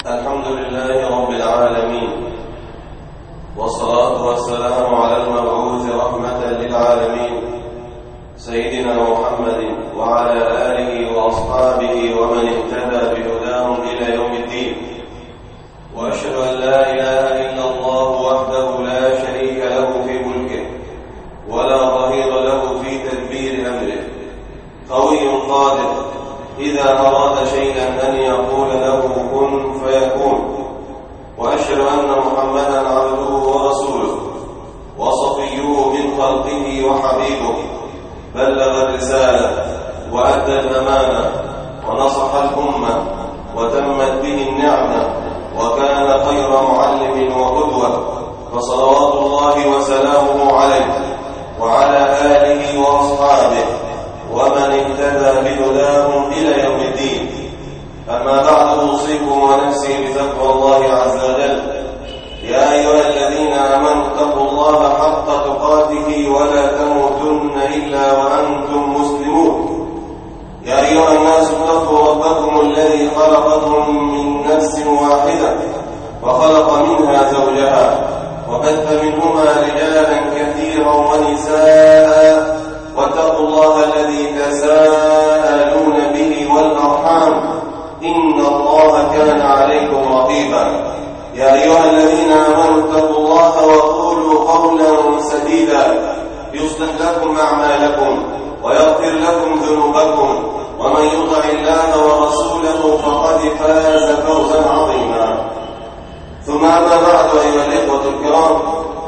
الحمد لله رب العالمين، والصلاة والسلام على المبعوث رحمة للعالمين سيدنا محمد وعلى آله وأصحابه ومن اهتدى بهداهم إلى يوم الدين. وأشهد أن لا إله إلا الله وحده لا شريك له في ملكه ولا ظهير له في تدبير أمره، قوي قادر إذا أراد شيئا أن يقول له كن فيكون. وأشهد أن محمدا عبده ورسوله وصفيه من خلقه وحبيبه، بلغ الرسالة وأدى الأمانة ونصح الأمة وتمت به النعمة، وكان خير معلم وقدوة، فصلوات الله وسلامه عليه وعلى آله وأصحابه ومن اهتدى بهداهم إلى يوم الدين. أما بعد، أوصيكم ونفسي بتقوى الله عز وجل. يا أيها الذين آمنوا اتقوا الله حق تقاته ولا تموتن إلا وأنتم مسلمون. يا أيها الناس اتقوا ربكم الذي خلقكم من نفس واحدة وخلق منها زوجها وبث منهما رجالا كثيرا ونساء، واتقوا الله الذي تساءلون به والأرحام إن الله كان عليكم رقيبا. يا أيها الذين آمنوا اتقوا الله وقولوا قولا سديدا يصلح لكم أعمالكم ويغفر لكم ذنوبكم، ومن يطع الله ورسوله فقد فاز فوزا عظيما. ثم أما بعد، أيها الإخوة الكرام،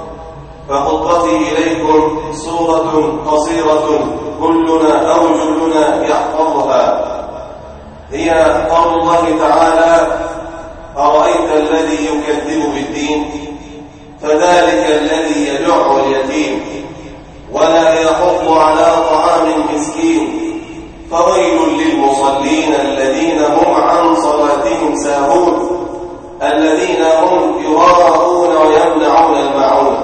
فخطبتي إليكم سورة قصيرة كلنا أو جلنا يحفظها، هي قول الله تعالى: أرأيت الذي يكذب بالدين فذلك الذي يدع اليتيم ولا يحض على طعام المسكين فويل للمصلين الذين هم عن صلاتهم ساهون الذين هم يراءون ويمنعون الماعون.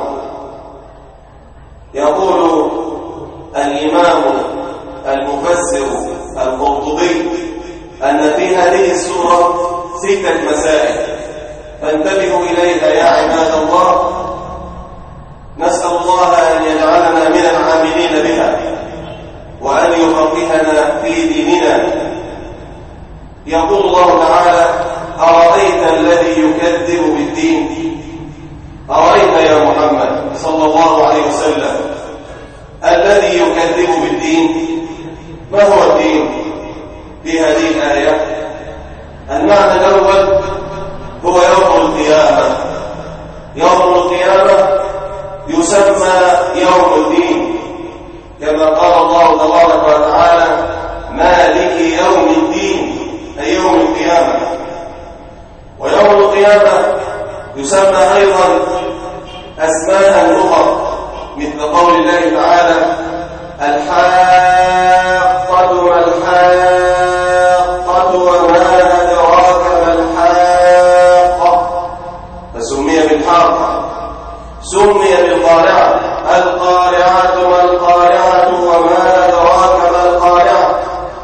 يقول الإمام المفسر القرطبي أن في هذه السورة 6 مسائل، فانتبهوا إليها يا عباد الله. نسأل الله أن يجعلنا من العاملين بها وأن يفقهنا في ديننا. يقول الله تعالى: أرأيت الذي يكذب بالدين. أرأيت يا محمد صلى الله عليه وسلم الذي يكذب بالدين؟ ما هو الدين في هذه الآية؟ المعنى الأول هو يوم القيامة. يوم القيامة يسمى يوم الدين، كما قال الله تبارك وتعالى: مالك يوم الدين، أي يوم القيامة. ويوم القيامة يسمى أيضا أسماء أخرى، مثل قول الله تعالى: الحاقة ما الحاقة وما أدراك ما الحاقة، فسمي بالحاقة. سمي بالقارعة: القارعة ما القارعة وما أدراك ما القارعة.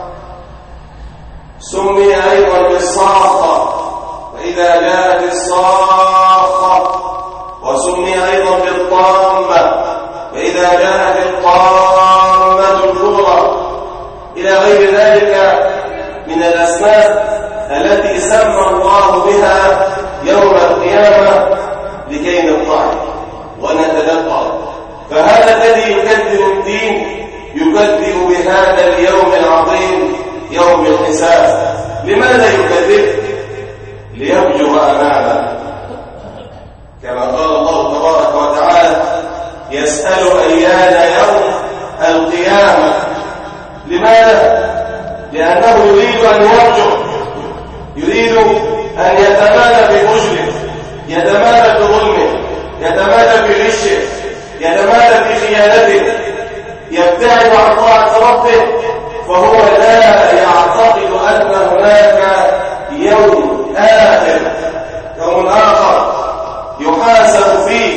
سمي أيضا بالصاخة، فإذا جاءت الصاخة. وسمي أيضا بالطامة، فإذا جاءت الطامة الكبرى، إلى غير ذلك من الأسماء التي سمى الله بها يوم القيامة لكي نطلع ونتدبر. فهذا الذي يكذب الدين يكذب بهذا اليوم العظيم، يوم الحساب. لماذا يكذب؟ ليفجر أمامه، كما قال الله تبارك وتعالى: يسأل أيان يوم القيامة. لماذا؟ لأنه يريد أن يرجع، يريد أن يتمادى بفجره، يتمادى بظلمه، يتمادى بغشه، يتمادى بخيانته، يبتعد عن طاعة ربه، فهو لا يعتقد أن هناك يوم آخر، يوم آخر يحاسب فيه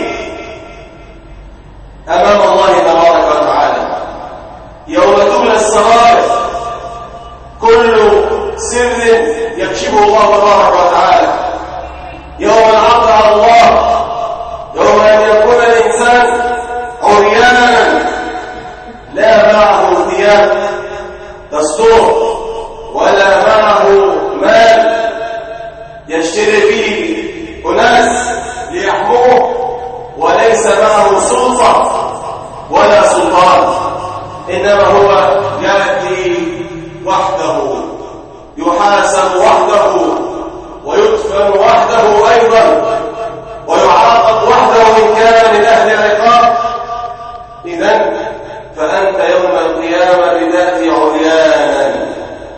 أمام الله تبارك وتعالى، يوم تبلى السرائر، كل سر يكشفه الله تبارك وتعالى. ثياب تستره ولا معه مال يشتري به أناس ليحموه، وليس معه سلطة ولا سلطان، إنما هو يأتي وحده، يحاسب وحده، ويدفن وحده أيضا، ويعاقب وحده إن كان من أهل العقاب. إذن فأنت يوم القيامة بذات عريانا،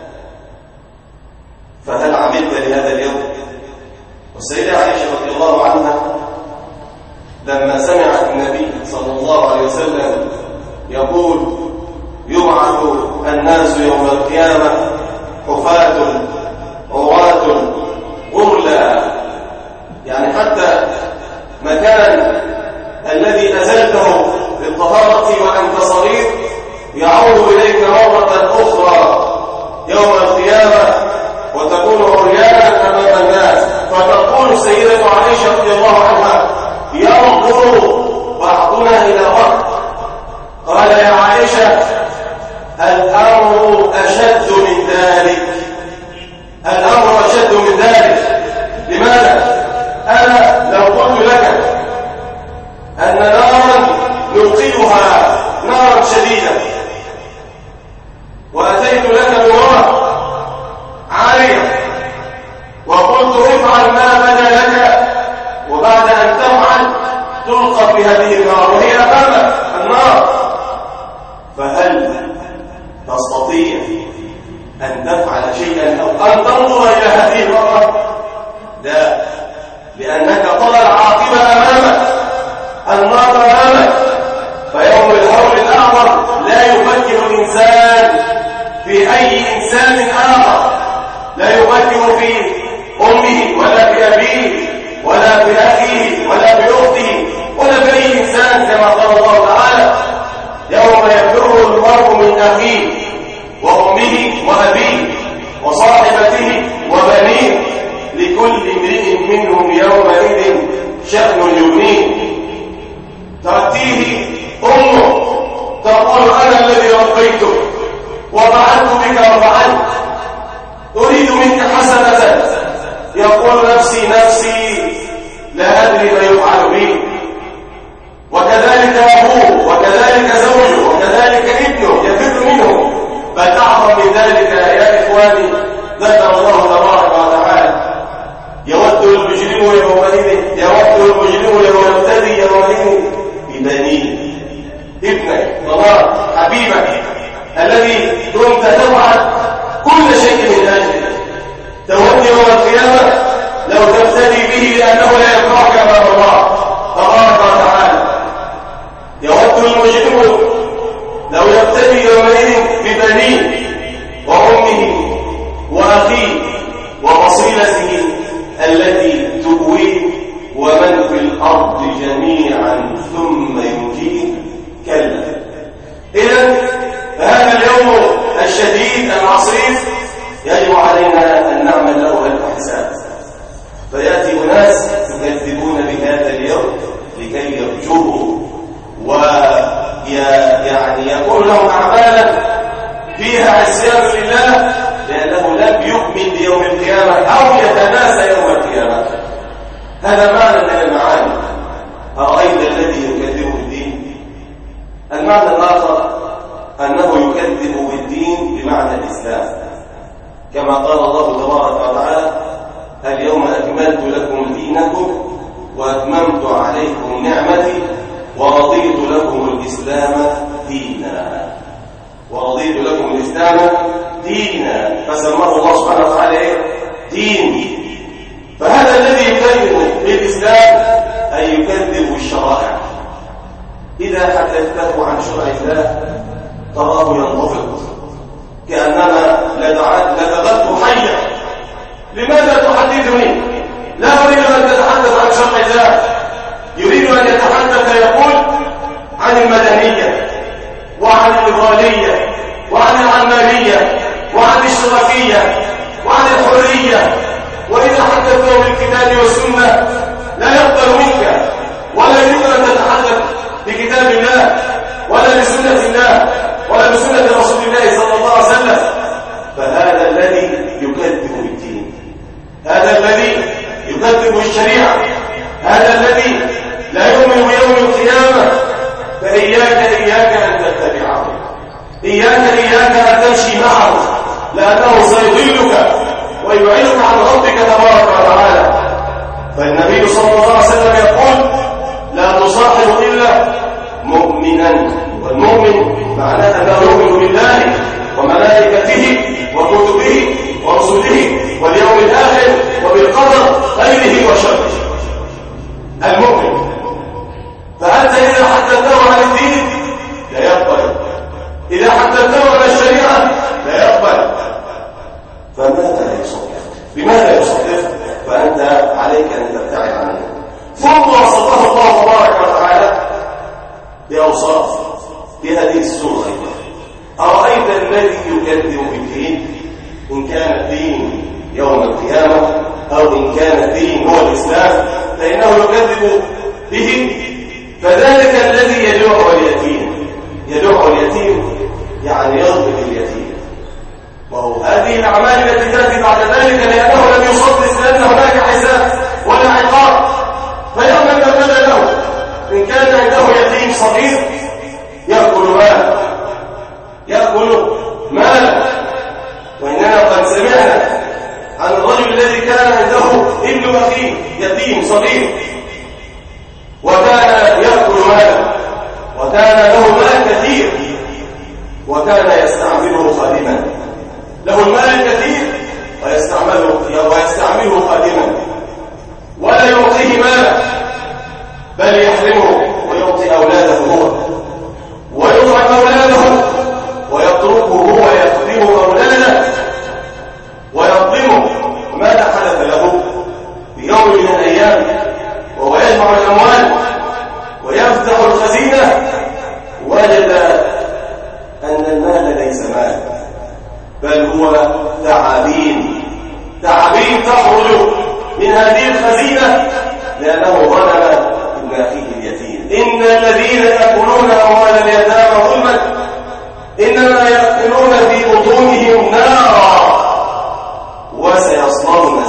فهل عملت لهذا اليوم؟ والسيدة عائشة رضي الله عنها لما سمعت النبي صلى الله عليه وسلم يقول يبعث الناس يوم القيامة حفاة عراة غرلا، يعني حتى مكان الذي أزلته للطهارة وأنت صغير يعود إليك مرة أخرى يوم القيامة وتكون عريانا أمام الناس. فتقول السيدة عائشة رضي الله عنها ينظر بعضنا إلى بعض، قال يا عائشة الأمر أشد من ذلك، الأمر أشد من ذلك. لماذا؟ أنا لو قلت لك أن نارا نلقيها نارا شديدة وأتيت لك بنار عالية وقلت افعل ما بدا لك، وبعد أن تفعل تلقى في هذه النار وهي أمامك النار، فهل تستطيع أن تفعل شيئا أو أن تنظر إلى هذه المرة؟ لا، لأنك ترى العاقبة أمامك، النار أمامك. فيوم الهول الأعظم لا يفكر الإنسان في أي إنسان آخر، لا يفكر في أمه ولا في أبيه ولا في أخيه ولا في أخته ولا في أي إنسان، كما قال الله تعالى يوم يفر المرء من أخيه وأمه وأبيه وصاحبته وبنيه لكل امرئ منهم يومئذ شأن يغنيه. تأتيه أمه تقول أنا الذي ربيتك وفعلت بك وفعلت، أريد منك حسنة، يقول نفسي نفسي لا أدري ما يفعل بي. وكذلك أبوه وكذلك زوجه وكذلك ابنه يفر منه. فتعظم من ذلك يا إخواني ذكر الله تبارك وتعالى يود المجرم يومئذ يبتدي يومئذ ببنيه، ابنك ضمان حبيبك الذي كنت تفعل كل شيء من أجله، تود يوم القيامة لو تبتدي به لأنه لا يكرهك أمام الله تبارك وتعالى. يود المجرم لو يبتدي يومئذ ببنيه وأمه وأخيه وفصيلته التي تؤويه ومن في الأرض جميعا ثم ينجيه، كلا. إذن فهذا اليوم الشديد العصيب يجب علينا أن نعمل له الحساب. فيأتي أناس يكذبون بهذا اليوم لكي يرجوه، ويعني يكون لهم أعمالا فيها عصيان لله لأنه لم يؤمن بيوم القيامة أو يتناسى يوم القيامة. هذا معنى من المعاني. أرأيت الذي يكذب بالدين؟ المعنى الآخر أنه يكذب بالدين بمعنى الإسلام، كما قال الله تبارك وتعالى اليوم أكملت لكم دينكم وأتممت عليكم نعمتي ورضيت لكم الإسلام دينا، ورضيت لكم الإسلام دينا، فسماه الله سبحانه وتعالى دين. فهذا الذي يكذب بالإسلام أي يكذب الشرائع. إذا حدثته عن شرع الله تراه ينتفض كأنما لدغته حية. لماذا تحدثني؟ لا أريد أن تتحدث عن شرع الله، يريد أن يتحدث يقول عن المدنية وعن الليبرالية وعن العلمانية وعن الاشتراكية وعن الحرية. وإذا حدثته بالكتاب والسنة لا يقبل منك، ولا يريد أن تتحدث بكتاب الله ولا بسنة الله ولا بسنة رسول لأنه سيضلك ويبعدك عن ربك تبارك وتعالى. فالنبي صلى الله عليه وسلم يقول لا تصاحب إلا مؤمنا، والمؤمن معناه أنه يؤمن بالله وملائكته وكتبه ورسله واليوم الآخر وبالقدر خيره وشره. المؤمن. فأنت إذا حدثته عن الدين لا يقبل، إذا حدثته عن الشريعة لا يقبل. فماذا يصدق؟ بماذا يصدق؟ فأنت عليك أن تبتعد عنه. ثم وصفه الله تبارك وتعالى بأوصاف في هذه السورة. أرأيت الذي يكذب بالدين، إن كان الدين يوم القيامة أو إن كان الدين هو الإسلام فإنه يكذب به. فذلك الذي يدعو اليتيم، يدعو اليتيم يعني يضرب اليتيم. وهو هذه الأعمال التي تأتي بعد ذلك لأنه لم يصدق لأن هناك حساب ولا عقاب. فيوم يتبدل له إن كان عنده يتيم صغير يأكل مالا. وإننا قد سمعنا عن الرجل الذي كان عنده ابن أخيه يتيم صغير وكان يأكل مالا وكان له مال كثير وكان يستعمله خادما، له المال الكثير ويستعمله خادما ولا يعطيه مالا بل يحرمه ويعطي أولاده هو ويطعم أولاده ويتركه هو يخدم أولاده ويظلمه. ماذا حدث له في يوم من الأيام وهو يجمع الأموال ويفتح الخزينة وجد أن المال ليس مال بل هو تعابين تخرج من هذه الخزينة لأنه ظلم ابن أخيه اليتيم. إن الذين يأكلون أموال اليتامى ظلما إنما يأكلون في بطونهم نارا وسيصلون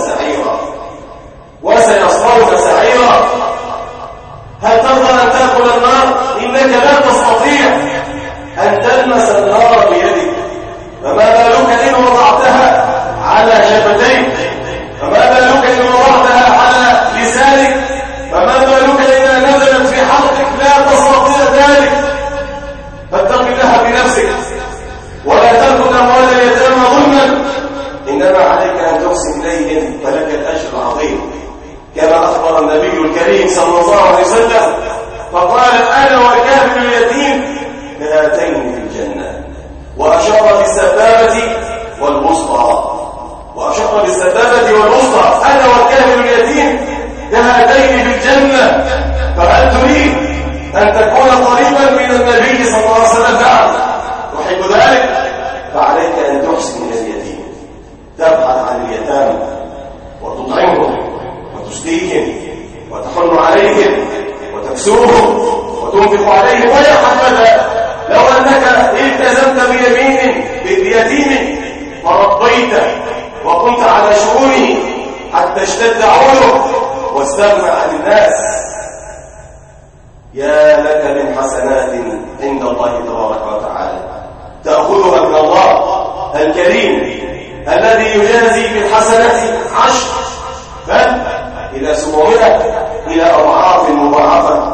سعيرا. هل ترضى أن تأكل النار؟ إنك لا تستطيع أن تلمس النار بيدك، فما بالك إن وضعتها على شفتيك، فما بالك إن وضعتها على لسانك، فما بالك إنها نزلت في حلقك لا تستطيع ذلك. فاتق الله بنفسك ولا تأكل أموال اليتامى ظلما، إنما عليك أن تحسن إليهم فلك الأجر العظيم كما أخبر النبي الكريم صلى الله عليه وسلم فقال أنا وكافل اليتيم كهاتين في الجنة، وأشار بالسبابة والوسطى أنا وكافل اليتيم كهاتين في الجنة. فهل تريد أن تكون قريبا من النبي صلى الله عليه وسلم؟ نعم تحب ذلك، فعليك أن تحسن إلى اليتيم، تبحث عن اليتامى وتطعمهم وتسقيهم وتحن عليهم وتكسوهم وتنفق عليهم. ويا حبذا لو أنك التزمت بيتيم فربيته وكنت على شؤونه حتى اشتد عونه واستغنى عن الناس. يا لك من حسنات عند الله تبارك وتعالى تأخذها من الله الكريم الذي يجازي بالحسنات 10 بل إلى 700 إلى أضعاف مضاعفة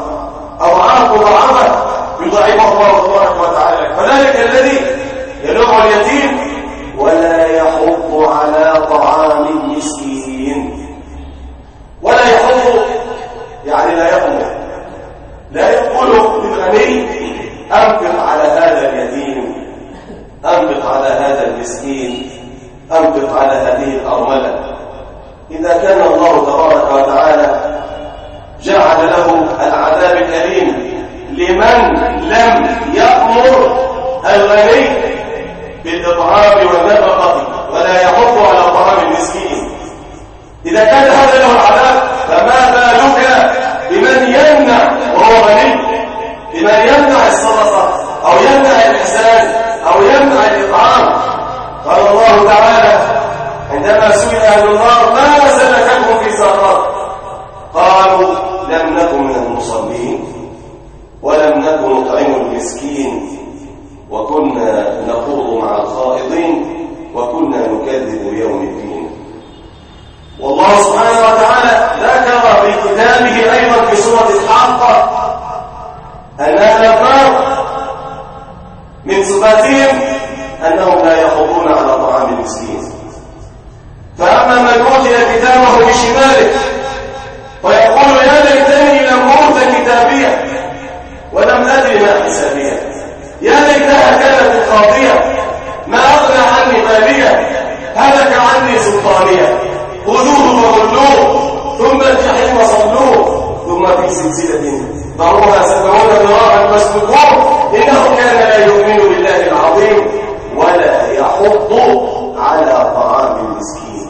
يضاعفه الله تبارك وتعالى. فذلك الذي يلوم اليتيم ولا يحض على طعام المسكين. ولا يحض يعني لا يقول للغني أنفق على هذا اليتيم، أنفق على هذا المسكين، أنفق على هذه الأرملة. إذا كان الله تبارك وتعالى جعل له العذاب الأليم لمن لم يأمر الغني بالإطعام والنفقة ولا يحض على طعام المسكين، إذا كان هذا له العذاب فما بالك بمن يمنع وهو غني، بمن يمنع الصدقة أو يمنع الإحسان أو يمنع الإطعام. قال الله تعالى عندما سئل أهل النار ما سلككم في سقر قالوا لم نكن من المصلين ولم نكن نطعم المسكين وكنا نخوض مع الخائضين وكنا يكذب بيوم الدين. والله سبحانه وتعالى ذكر في كتابه أيضا في سورة الحاقة أن أهل النار من صفاتهم أنهم لا يخوضون على طعام المسكين. فأما من أوتي كتابه بشماله فيقول يا ليتني لم أوت كتابيه ولم أدر ما حسابيه، يا ليتها كانت القاضية ما أغنى عني ماليه، هلك عني سلطانيه، خذوه فغلوه ثم الجحيم صلوه ثم في سلسلة ضرورها 70 ذراعا فاسلكوه إنه كان لا يؤمن بالله العظيم ولا يحض على طعام المسكين.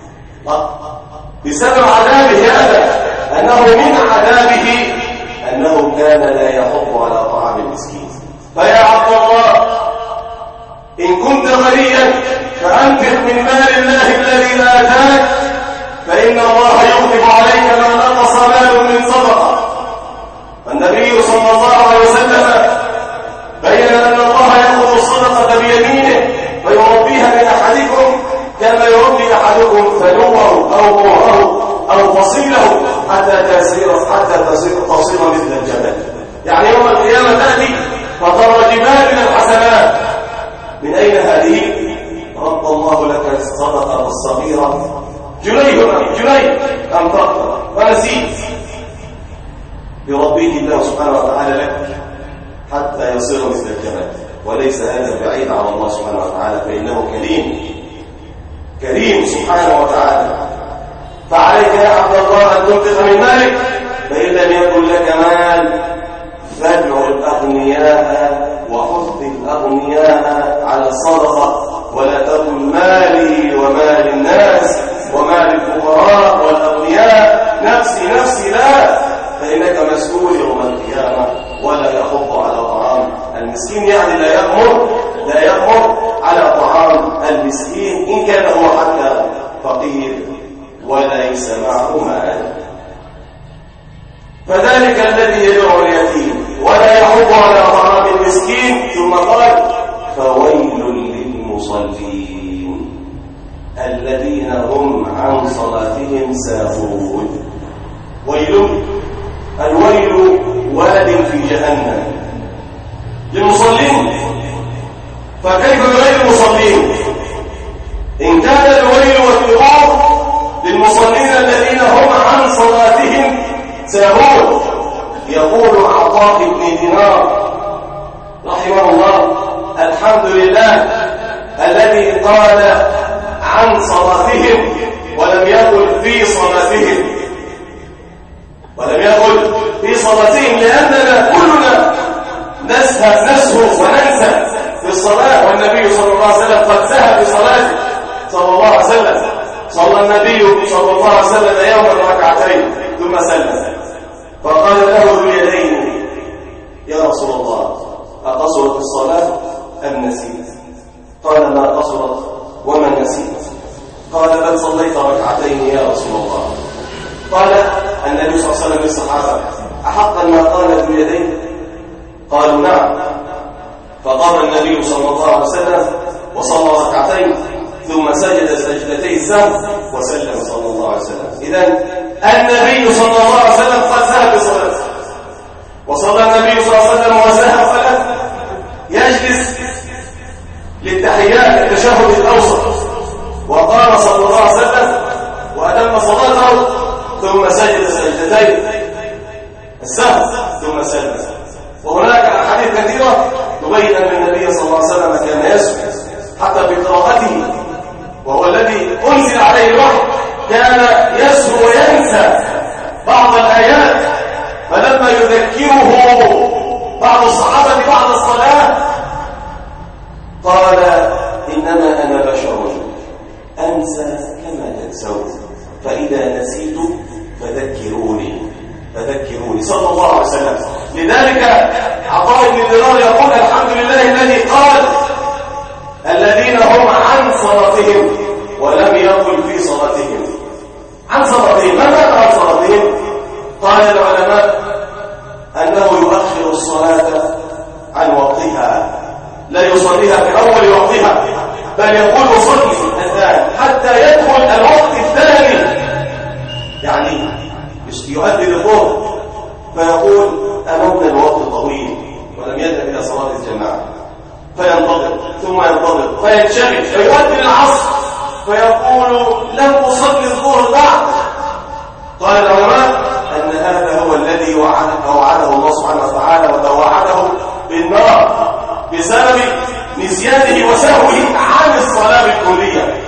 بسبب عذابه هذا أنه من عذابه أنه كان لا يحض على طعام المسكين. فيا عبد الله إن كنت غنيا فأنفق من مال الله الذي آتاك، فإن الله يغضب عليك ما نقص مال من صدقة. النبي صلى الله عليه وسلم بين أن الله يأخذ الصدقة بيمينه فيربيها من أحدكم كما يربي أحدكم فلوه أو موره أو فصيله حتى تصير مثل الجبل. يعني يوم القيامة تأتي فترى جبال من الحسنات. من أين هذه؟ رد الله لك الصدقة الصغيرة جنيه أنفقت ونسيت، يربيه الله سبحانه وتعالى لك حتى يصير مثل الجبل. وليس هذا بعيد عن الله سبحانه وتعالى، فإنه كريم سبحانه وتعالى. فعليك يا عبد الله أن تنفق من مالك، فإن لم يكن لك مال فادع الأغنياء وحث الأغنياء على الصدقة، ولا تقل مالي ومال الناس ومال الفقراء والأغنياء نفسي لا، فإنك مسؤول يوم القيامة ولا يحض على طعام المسكين. يعني لا يأمر على طعام المسكين إن كان هو حتى فقير وليس معه مال. فذلك الذي يدعو اليتيم ولا يحض على طعام المسكين. ثم قال فويل للمصلين الذين هم عن صلاتهم ساهون. الويل واد في جهنم للمصلين، فكيف بغير المصلين؟ إن كان الويل والثوار للمصلين الذين هم عن صلاتهم ساهون. يقول عطاء بن دينار رحمه الله الحمد لله الذي قال عن صلاتهم ولم يقل في صلاتهم، لأننا كلنا نسهو وننسى في الصلاة، والنبي صلى الله عليه وسلم قد سهى في صلاته صلى الله عليه وسلم. صلى النبي صلى الله عليه وسلم يوما ركعتين ثم سلم، فقال له ذو اليدين يا رسول الله أقصرت الصلاة أم نسيت؟ قال ما قصرت وما نسيت؟ قال بل صليت ركعتين يا رسول الله. قال النبي صلى الله عليه وسلم للصحابة أحقا ما قال ذو اليدين؟ قالوا نعم. فقام النبي صلى الله عليه وسلم وصلى ركعتين ثم سجد سجدتي السهو وسلم صلى الله عليه وسلم. إذن النبي صلى الله عليه وسلم قد سهى بصلاته، وصلى النبي صلى الله عليه وسلم وسهى فلا يجلس للتحيات التشهد الأوسط، وقام صلى الله عليه وسلم وأتم صلاته ثم سجد سجدتين السهو ثم سلم. وهناك أحاديث كثيرة تبين أن النبي صلى الله عليه وسلم كان يسجد حتى بقراءته، وهو الذي أنزل عليه الوحي كان يسهو وينسى بعض الآيات، فلما يذكره بعض الصحابة بعد الصلاة قال إنما أنا بشر أنسى كما تنسون، فإذا نسيت فذكروني صلى الله عليه وسلم. لذلك عطاء بن دينار يقول الحمد لله الذي قال الذين هم عن صلاتهم ولم يقل في صلاتهم. عن صلاتهم، ما معنى عن صلاتهم؟ قال العلماء أنه يؤخر الصلاة عن وقتها، لا يصليها في أول وقتها، بل يقول صلي فينشغل فيؤدي العصر فيقول لم أصلي الظهر بعد. قال العلماء أن هذا هو الذي وعده الله سبحانه وتعالى وتوعده بالنار بسبب نسيانه وسهوه عن الصلاة الكلية.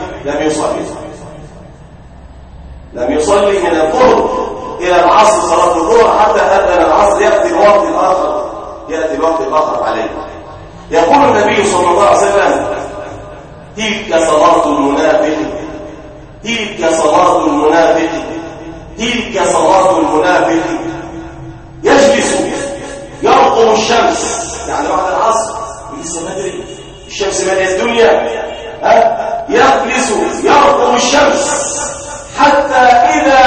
لم يصلي من الظهر إلى العصر صلاة الظهر حتى أذن العصر يأتي الوقت الآخر عليه. يقول النبي صلى الله عليه وسلم تلك صلاة المنافق، تلك صلاة المنافق، تلك صلاة المنافق. يجلس يرقب الشمس، يعني بعد العصر لسه بدري الشمس مالية الدنيا، يجلس يرقب الشمس حتى إذا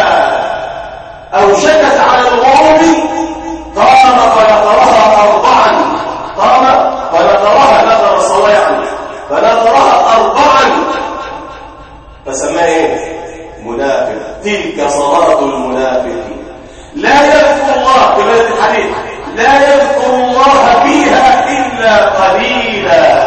أوشكت على الغروب قام فنظرها أربعا، قام فنظرها نظر الصواعق فنظرها أربعا فسماه ايه؟ منافق. تلك صلاة المنافق لا يذكر الله كما في الحديث، لا يذكر الله فيها إلا قليلا.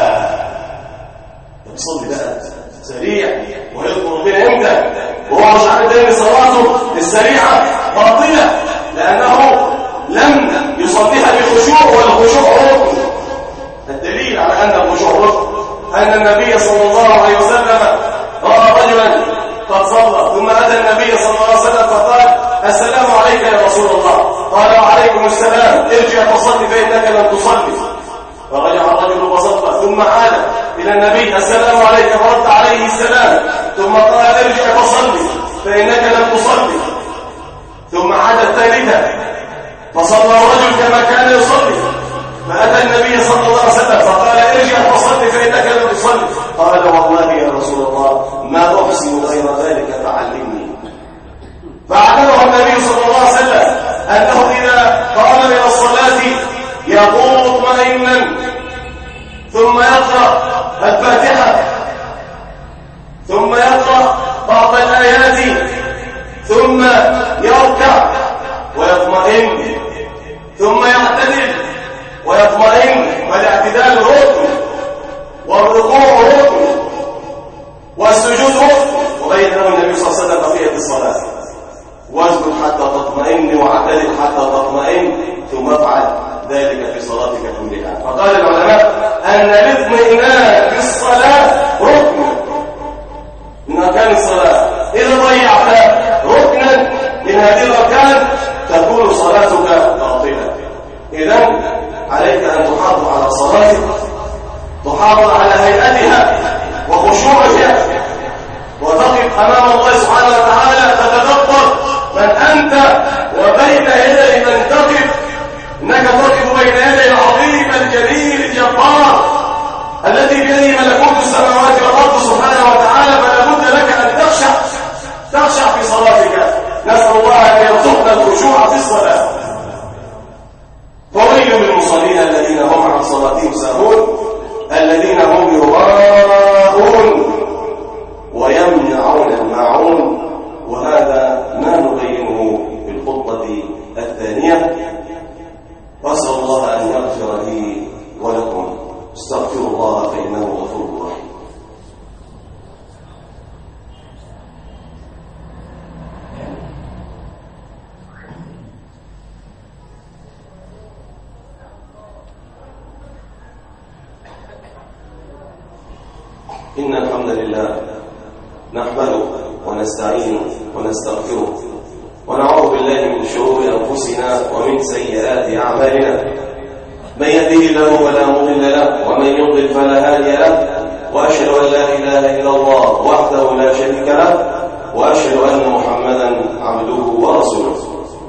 يصلي بقى سريع ويذكر ربنا امتى وهو مش عارف ان صلاته السريعة باطلة لأنه لم يصليها بخشوع، والخشوع ركن. الدليل على أن الخشوع ركن أن النبي صلى الله عليه وسلم رأى رجلا قد صلى ثم أتى النبي صلى الله عليه وسلم فقال السلام عليك يا رسول الله. قال وعليكم السلام، ارجع فصلي فإنك لم تصلي. فرجع الرجل فصلى ثم عاد إلى النبي السلام عليك فرد عليه السلام ثم قال ارجع فصلي فإنك لم تصلي. ثم عاد الثالثة فصلى الرجل كما كان يصلي فأتى النبي صلى الله عليه وسلم فقال ارجع فصلي فإنك لم تصلي. قال والله يا رسول الله ما أحسن غير ذلك فعلمني. فعلمه النبي صلى الله عليه وسلم أنه إذا قام إلى الصلاة يقوم مطمئنا ثم يقرأ الفاتحة ثم يقرأ بعض الآيات ثم يركع ويطمئن ثم يعتدل ويطمئن. والاعتدال ركن والركوع ركن والسجود ركن. وبينه النبي صلى الله عليه وسلم بقية الصلاة واسجد حتى تطمئن واعتدل حتى تطمئن ثم افعل ذلك في صلاتك كلها. فقال العلماء أن الاطمئنان في الصلاة ركن من أركان الصلاة. إذا ضيعت ركنا من هذه الأركان تكون صلاتك باطلة. إذن عليك أن تحافظ على صلاتك، تحافظ على هيئتها وخشوعها، وتقف أمام الله سبحانه وتعالى تتدبر من أنت وبين يدي من تقف. إنك تقف بين يدي العظيم الجليل الجبار الذي بيده ملكوت السماوات والأرض سبحانه وتعالى، فلا بد لك أن تخشع في صلاتك. نسأل الله أن يرزقنا الخشوع في الصلاة. فويل للمصلين الذين هم عن صلاتهم ساهون الذين هم يراءون ويمنعون الماعون. وهذا ما نبينه في الخطبة الثانية. وأسأل الله أن يغفر لي ولكم. استغفروا الله فإنه غفور رحيم. إن الحمد لله نحمده ونستعينه ونستغفره ونعوذ بالله من شرور أنفسنا ومن سيئات أعمالنا. من يهده الله فلا مضل له ومن يضلل فلا هادي له. وأشهد أن لا إله إلا الله وحده لا شريك له وأشهد أن محمدا عبده ورسوله.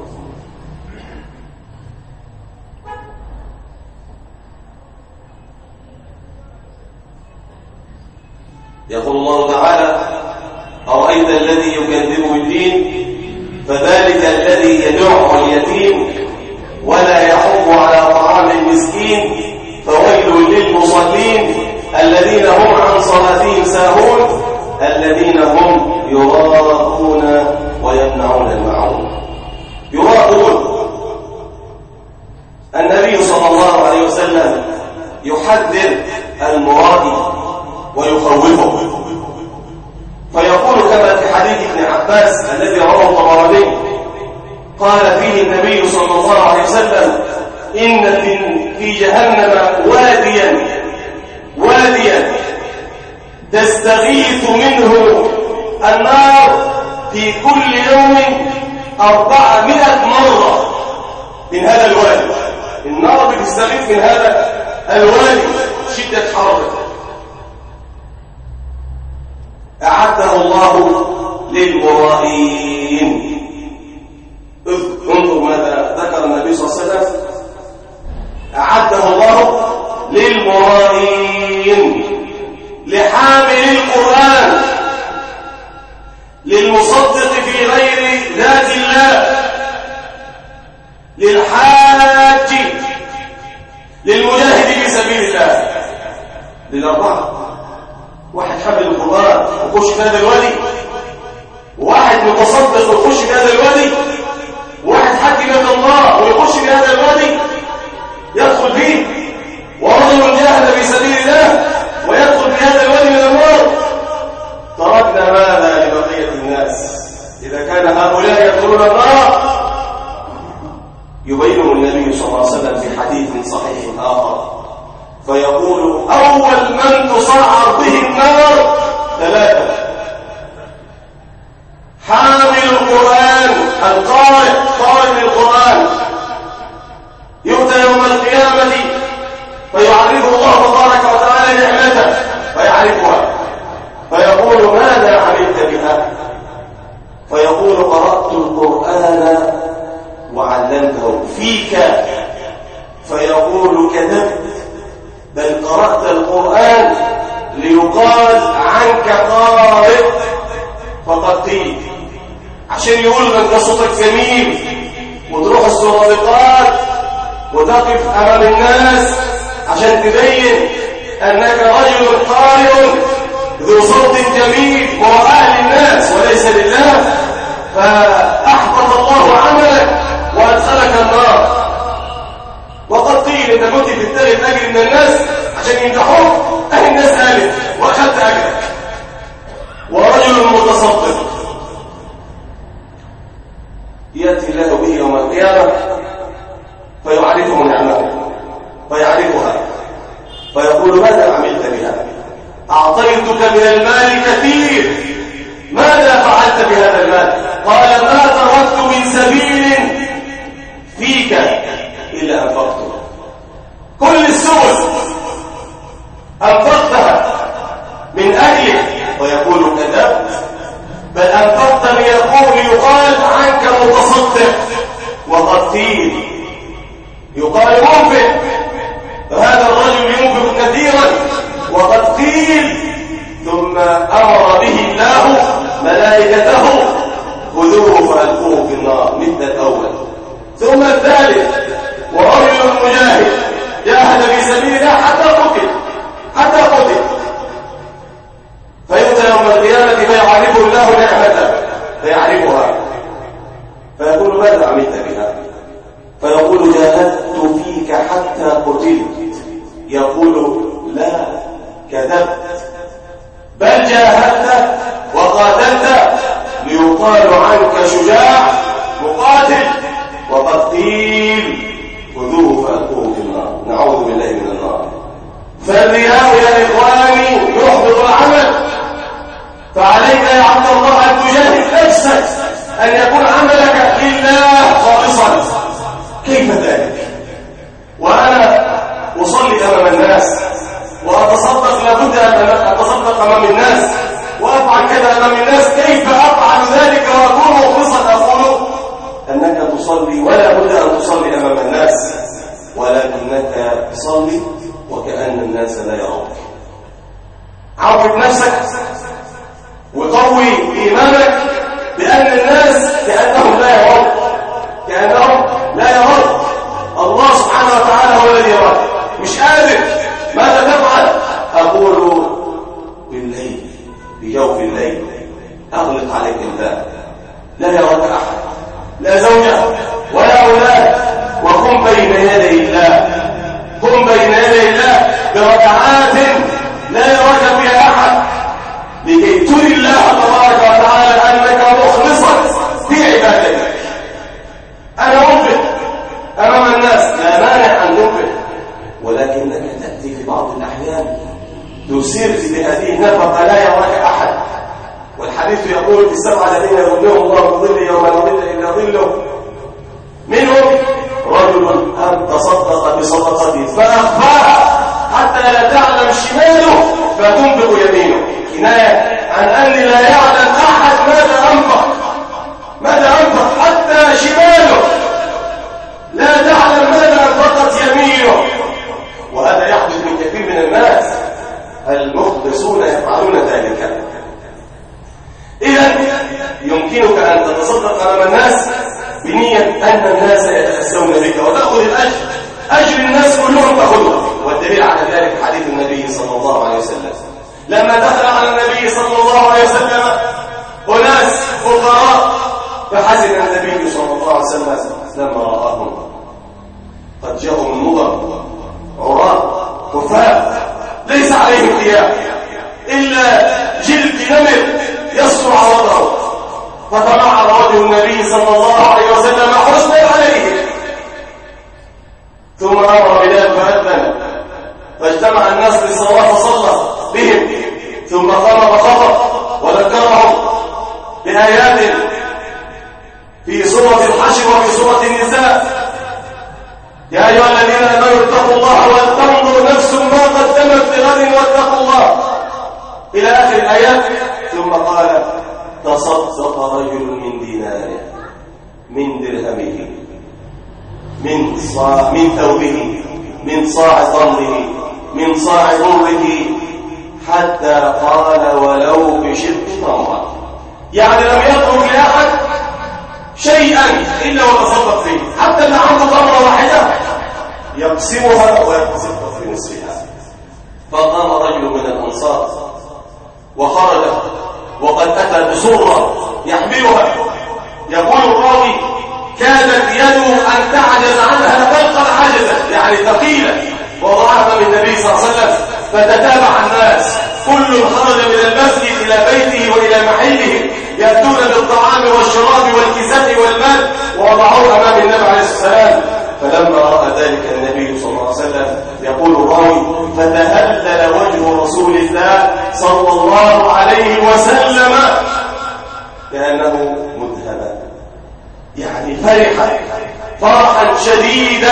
يقول الله تعالى أرأيت الذي يكذب بالدين فذلك الذي يدع اليتيم ولا يحض على طعام المسكين فويل للمصلين الذين هم عن صلاتهم ساهون الذين هم يراءون ويمنعون الماعون. يراءون. النبي صلى الله عليه وسلم يحذر المرائي قال فيه النبي صلى الله عليه وسلم: إن في جهنم واديا تستغيث منه النار في كل يوم 400 مرة من هذا الوادي. النار بتستغيث من هذا الوادي شدة حرارته. أعده الله للمرائين. انظر ماذا ذكر النبي صلى الله عليه وسلم: أعده الله للمرائين، لحامل القرآن، للمصدق في غير ذات الله، للحاج، للمجاهد في سبيل الله. للأربعة: واحد حامل القرآن ويخش في هذا الوادي، وواحد متصدق ويخش في هذا الوادي، وواحد حاج بيت الله ويخش في هذا الوادي يدخل فيه، ورجل جاهد في سبيل الله ويدخل في هذا الوادي من النار. تركنا ماذا لبقية الناس إذا كان هؤلاء يدخلون النار؟ يبينه النبي صلى الله عليه وسلم في حديث صحيح آخر فيقول: أول من تصعر به النار 3: حامل القرآن، قارئ القرآن، يؤتى يوم القيامة فيعرفه الله تبارك وتعالى نعمته فيعرفها، فيقول: ماذا عملت بها؟ فيقول: قرأت القرآن وعلمته فيك. فيقول: كذبت، بل قرأت القرآن ليقال عنك قارئ فقد قيل، عشان يقول انت صوتك جميل وتروح السرادقات وتقف امام الناس عشان تبين انك رجل قارئ ذو صوت جميل وراء للناس وليس لله، فاحبط الله عملك وادخلك النار. وقد قيل انت كنت تبتغي الاجر من الناس عشان يمدحوك، اهل الناس قالت واخذت اجرك. ورجل متصدق ياتي الله به يوم القيامه فيعرفه نعمته فيعرفها فيقول: ماذا عملت بها؟ اعطيتك من المال كثير، ماذا فعلت بهذا المال؟ قال: ما تركت من سبيل فيك الا انفقته. كل السبل انفقتها من اجلك. ويقول: كذبت، بل انفقت ليقال عنك متصدق. وقد قيل يقال منفق، فهذا الرجل ينفق كثيرا. وقد قيل ثم امر به الله ملائكته: خذوه فالقوه في النار مثل الاول. ثم الثالث: ورجل مجاهد جاهد في سبيل الله حتى قتل فيؤتى يوم القيامة فيعرفه الله نعمته فيعرفها فيقول: ماذا عملت بها؟ فيقول: جاهدت فيك حتى قتلت. يقول: لا، كذبت، بل جاهدت وقاتلت ليقال عنك شجاع مقاتل. وقد قيل: خذوه فألقوه في النار. نعوذ بالله من النار. فالرياء يا إخواني يحبط العمل، فعليك يا عبد الله أن تجاهد نفسك أن يكون عملك لله خالصا. كيف ذلك؟ وأنا أصلي أمام الناس وأتصدق، لابد أن أتصدق أمام الناس وأفعل كذا أمام الناس، كيف أفعل ذلك وأكون مخلصا؟ أقول أنك تصلي ولا بد أن تصلي أمام الناس، ولكنك تصلي وكأن الناس لا يرونك. عرف نفسك وقوي إيمانك بأن الناس كأنهم لا يرون الله سبحانه وتعالى هو الذي يراك. مش قادر، ماذا تفعل؟ أقول بالليل، بجوف الليل أغلق عليك الباب، لا يراك أحد، لا زوجة ولا أولاد، وقم بين يدي الله، قم بين يدي الله بركعات لا يراك فيها أحد، لكي تري الله تبارك وتعالى أنك مخلصا في عبادتك. سرت بهذه النفقة لا يراك أحد. والحديث يقول في السبعة الذين يظلهم الله بظل يوم لا ظل إلا ظله، منهم رجل تصدق بصدقته فأخفاها حتى لا تعلم شماله فتنفق يمينه، كناية عن أن لا يعلم أحد ماذا أنفق حتى شماله لا تعلم ماذا أنفقت يمينه. وهذا يحدث من كثير من الناس، المخلصون يفعلون ذلك. إذا يمكنك أن تتصدق أمام الناس بنية أن الناس يتأسون بك وتأخذ الأجر، أجر الناس كلهم تأخذه. والدليل على ذلك حديث النبي صلى الله عليه وسلم لما دخل على النبي صلى الله عليه وسلم أناس فقراء، فحزن النبي صلى الله عليه وسلم لما رآهم قد جاءوا من مضر عراة كفار ليس عليهم ثياب إلا جلد نمر يستر عورته، فتمعر وجه النبي صلى الله عليه وسلم حزنا عليه، ثم أمر بلال فأذن فاجتمع الناس للصلاة فصلى بهم، ثم قام فخطب وذكرهم بآيات في سورة الحشر وفي سورة النساء: يا أيها الذين آمنوا اتقوا الله ولتنظر نفس ما قدمت لغد واتقوا الله إلى آخر الآيات. ثم قال: تصدق رجل من ديناره، من درهمه، من ثوبه، من صاع تمره، من صاع بره، حتى قال: ولو بشق تمره. يعني لم يترك لأحد شيئا إلا وتصدق فيه، حتى اللي عنده تمرة واحدة يقسمها ويتصدق في نصفها. فقام رجل من الأنصار وخرج وقد أتى بصورة يحملها، يقول الراوي: كادت يده أن تعجز عنها بل قد عجزت، يعني ثقيلة، وضعها من النبي صلى الله عليه وسلم. فتتابع الناس، كل خرج من المسجد إلى بيته وإلى محله، يأتون بالطعام والشراب والكساء والمال، ووضعوه أمام النبي عليه السلام. فلما رأى ذلك النبي صلى الله عليه وسلم، يقول الراوي: فتهلل وجه رسول الله صلى الله عليه وسلم كأنه مذهبا، يعني فرحا شديدا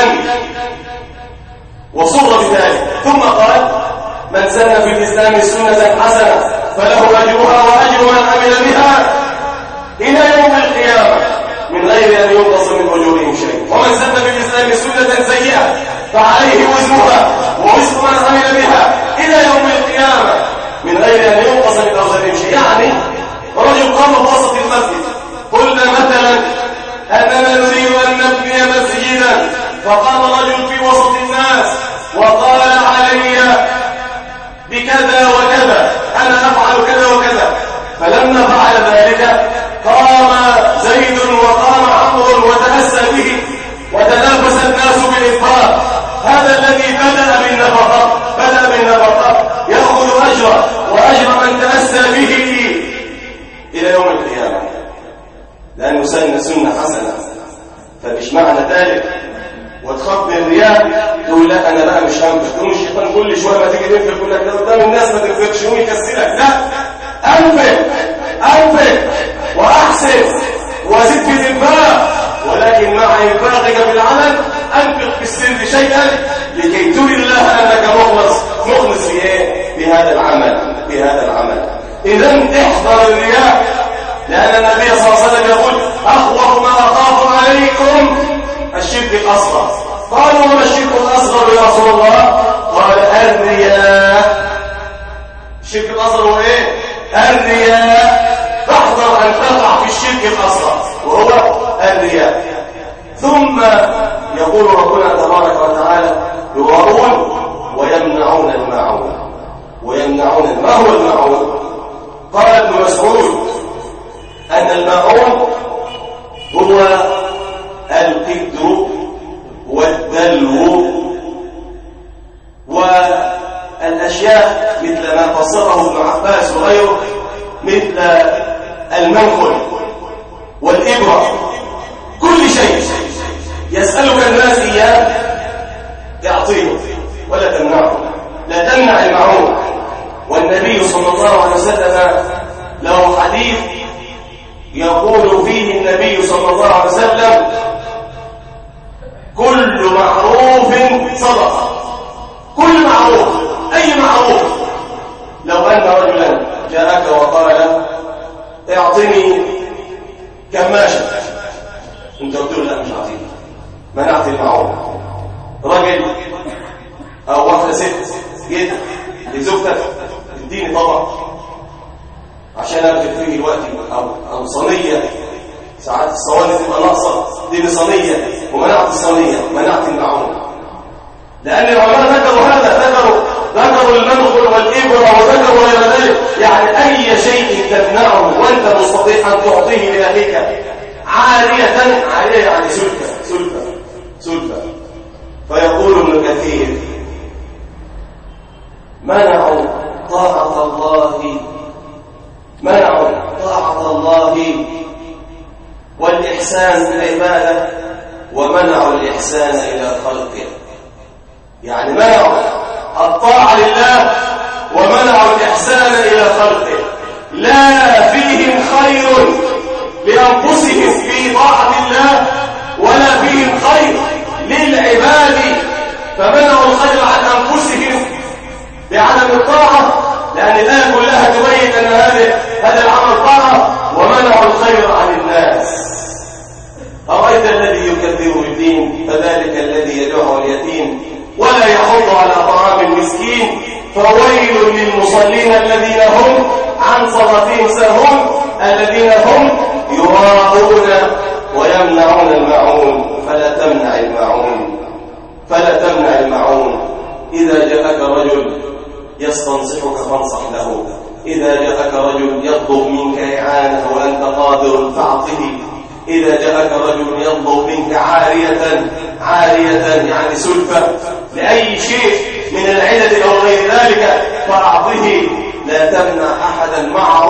وصر بذلك. ثم قال: من سن في الإسلام سنة حسنة فله أجرها وأجر من عمل بها إلى يوم القيامة من غير أن ينقص من أجورهم شيء، ومن سن في الإسلام سنة سيئة فعليه وزرها ووزر من عمل بها إلى يوم القيامة من غير أن ينقص من أوزارهم شيء. يعني رجل قام بوسط المسجد، قلنا مثلا أننا نريد أن نبني مسجدا، فقام رجل في وسط الناس وقال: علي بكذا وكذا، أنا أفعل كذا وكذا. فلما فعل ذلك قام زيد وقام عمرو وتأسى به، وتنافس الناس بالإنفاق. هذا الذي بدأ بالنفقة يأخذ أجره وأجر من تأسى به إلى يوم القيامة، لأنه سنة حسنة. فمش معنى ذلك وتخاف من الرياء تقول: لا أنا بقى مش هنفق. تقول الشيطان كل شوية ما تيجي تنفق يقول لك: لا قدام الناس ما تنفقش، يقوم يكسلك. لا، أنفق وأحسن وزد في الإنفاق، ولكن مع إنفاقك بالعمل أنفق في السر شيئا لكي تري الله أنك مخلص في هذا العمل. إذن احذر الرياء، لأن النبي صلى الله عليه وسلم يقول: أخوف ما أخاف عليكم الشرك الأصغر. قالوا: وما الشرك الأصغر يا رسول الله؟ قال: الرياء. الشرك الأصغر هو إيه؟ الرياء. فاحذر أن تقع في الشرك الأصغر وهو الرياء. ثم يقول ربنا تبارك وتعالى: يراءون ويمنعون الماعون. ما هو الماعون؟ قال ابن مسعود أن الماعون هو القدر والدلو والأشياء مثل ما فسره ابن عباس وغيره، مثل المنخل والإبرة، كل شيء يسألك الناس إياه تعطيه ولا تمنعه. لا تمنع المعون، والنبي صلى الله عليه وسلم له حديث يقول فيه النبي صلى الله عليه وسلم: كل معروف صدقة. كل معروف، أي معروف. لو أن رجلا جاءك وقال: اعطني كماشة، انت قلت له لا مش اعطيك، منعت المعروف. رجل او واحده ست جيت لزوجتك: اديني طبق عشان اركب فيه الوقت، او صينيه، ساعات الصواني تبقى ناقصه، اديني صينيه، ومنعت الصينيه، منعت المعروف. لان العلماء ذكروا هذا، ذكروا المنخل والابره وذكروا غير ذلك. يعني اي شيء تمنعه وانت مستطيع ان تعطيه لاخيك عاريه، عاريه يعني سلفه. فيقول ابن كثير: منعوا طاعه الله والاحسان العباده، ومنعوا الاحسان الى خلقه. يعني منعوا الطاعة لله ومنعوا الإحسان إلى خلقه. لا فيهم خير لأنفسهم في طاعة الله، ولا فيهم خير للعباد، فمنعوا الخير عن أنفسهم بعدم الطاعة، لأن الآية كلها تبين أن هذا العمل طاعة، ومنعوا الخير عن الناس. أرأيت الذي يكذب بالدين فذلك الذي يدعو اليتيم ولا يحض على طعام المسكين، فويل للمصلين الذين هم عن صلاتهم ساهون، الذين هم يراءون ويمنعون الماعون. فلا تمنع الماعون. إذا جاءك رجل يستنصحك فانصح له، إذا جاءك رجل يطلب منك إعانة وأنت قادر فاعطه، إذا جاءك رجل يطلب منك عارية يعني سلفة لأي شيء من العدد أو غير ذلك فأعطه. لا تمنع أحدا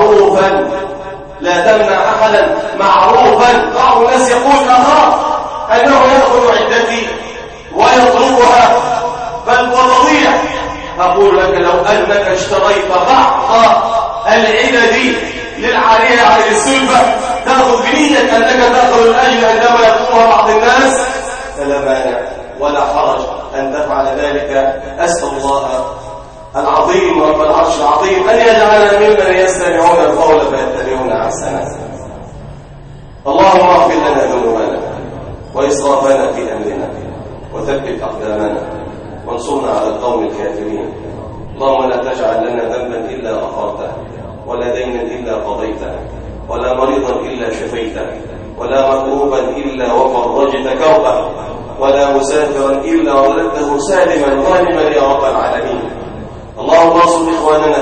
معروفا. بعض الناس يقول: أخاف أنه يأخذ عدتي ويطلبها بل وتضيع. أقول لك: لو أنك اشتريت بعض العدد للعارية على السلفة تأخذ بنية أنك تأخذ الأجر عندما يطلبها بعض الناس، فلا مانع ولا حرج أن تفعل ذلك. أسأل الله العظيم رب العرش العظيم أن يجعلنا ممن يستمعون القول فيتبعون أحسنه. اللهم اغفر لنا ذنوبنا وإسرافنا في أمرنا، وثبت أقدامنا، وانصرنا على القوم الكافرين. اللهم لا تجعل لنا ذنبا إلا غفرته، ولا دينا إلا قضيته، ولا مريضا إلا شفيته، ولا مكروبا إلا وفرجت كربه، ولا مسافرا إلا رددته سالما غانما يا رب العالمين. اللهم انصر إخواننا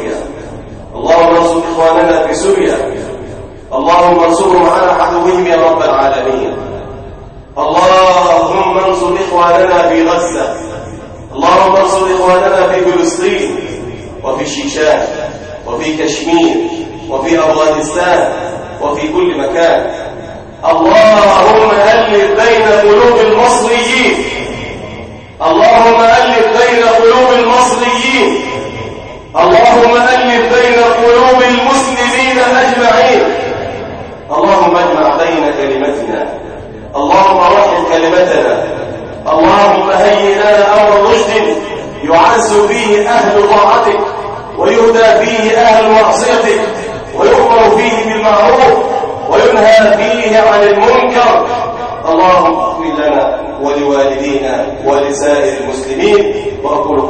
في سوريا، اللهم انصرهم على عدوهم يا رب العالمين. اللهم انصر إخواننا في غزة، اللهم انصر إخواننا في فلسطين وفي الشيشان وفي كشمير وفي أفغانستان وفي كل مكان. اللهم ألف بين قلوب المصريين، اللهم ألف بين قلوب المصريين، اللهم ألف بين قلوب المسلمين أجمعين. اللهم اجمع بين كلمتنا، اللهم وحد كلمتنا، اللهم هيئ لنا أمر رشد يعز فيه أهل طاعتك، ويهدى فيه أهل معصيتك، ويؤمر فيه بالمعروف، وينهى فيه عن المنكر. اللهم اغفر لنا ولوالدينا ولسائر المسلمين. وأقول